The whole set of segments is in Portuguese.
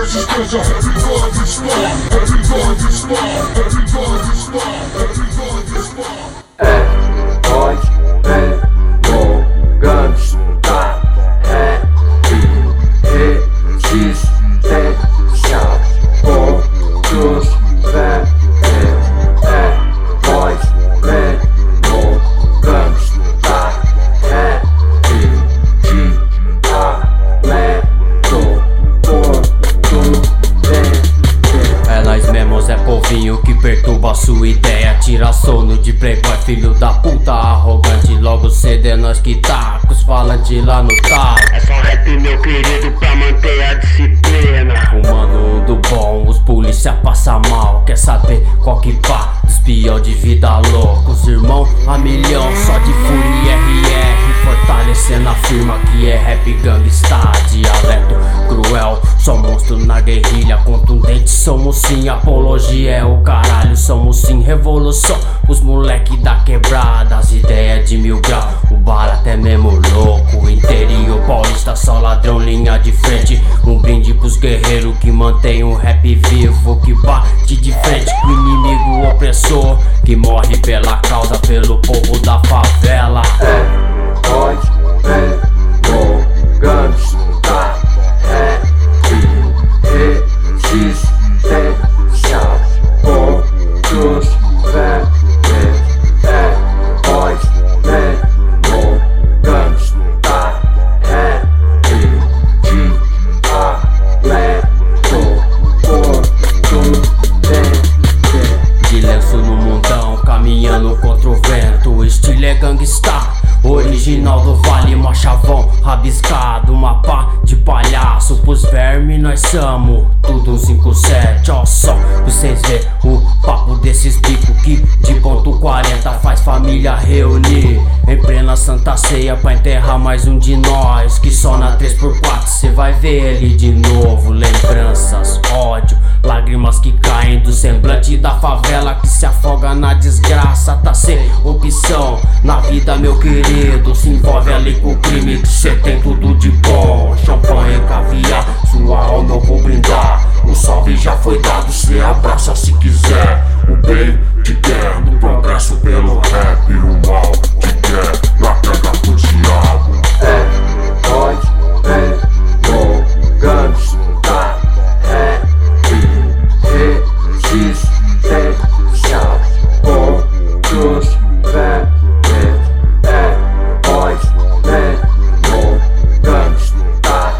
resistência, everybody stop, everybody stop, everybody stop, everybody stop. É nós mesmo, gangsta, resistência, todos velhos. É nós mesmo, gangsta, é nós mesmos, é povinho que perturba a sua ideia. Tira sono de playboy, filho da puta arrogante. Logo cedo é nós que tá com os falantes lá no tá. É só rap, meu querido, pra manter a disciplina. Fumando do bom, os polícia passa mal. Quer saber qual que pá? Dos pior de vida louca. Os irmão a milhão, só de fúria RR. Fortalecendo a firma que é rap gangsta. Dialeto cruel, só monstro na guerrilha. Contundente somos sim, apologia é o caralho. Somos sim revolução, os moleque da quebrada. As ideias de 1000 graus, o bar até mesmo louco. Interior paulista, só ladrão, linha de frente. Um brinde pros guerreiros que mantém o rap vivo. Que bate de frente com o inimigo opressor, que morre pela causa, pelo povo da favela. É nós mesmo, gangsta, resistência, todos velhos. É nós mesmo, gangsta, De lenço no mundão, caminhando contra o vento. O estilo é gangsta, original do Vale, machavão rabiscado, mapa de palhaço. Pros vermes nós somos tudo um 57, ó só pra vocês ver o papo desses bicos que de ponto 40 faz família reunir em plena Santa Ceia pra enterrar mais um de nós. Que só na 3x4 cê vai ver ele de novo. Lembranças, ódio, lágrimas que caem do semblante da favela que se afoga na desgraça. Tá sem opção na vida, meu querido. Se envolve ali com o crime que cê tem tudo de bom. Champanhe, caviar, sua alma eu vou brindar. O salve já foi dado, cê abraça se quiser. O bem te quer, no progresso pelo rap. O mal te quer, na queda do diabo. É nós mesmo, gangsta, resistência, todos velhos. É nós mesmo, gangsta,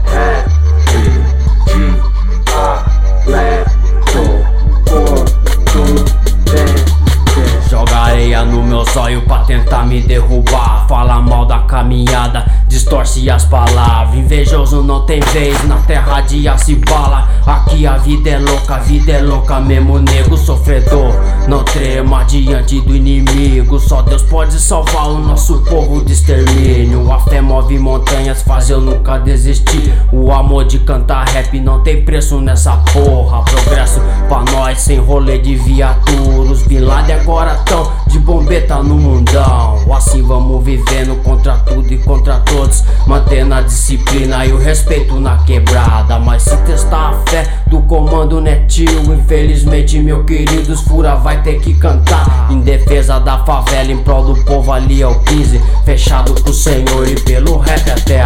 Joga areia no meu zóio pra tentar me derrubar. Fala mal da caminhada, distorce as palavras. Invejoso não tem vez na terra de aço e bala. Aqui a vida é louca mesmo, nego sofredor. Não trema diante do inimigo, só Deus pode salvar o nosso povo de extermínio. A fé move montanhas, faz eu nunca desistir. O amor de cantar rap não tem preço nessa porra. Progresso pra nós sem rolê de viatura. Os Bin Laden agora tão de bombeta no mundão. Assim vamos vivendo contra tudo e contra todos, mantendo a disciplina e o respeito na quebrada. Mas se testar a fé do comando netinho, infelizmente meu querido, os fura vai ter que cantar. Em defesa da favela, em prol do povo ali é o 15, fechado pro Senhor e pelo rap até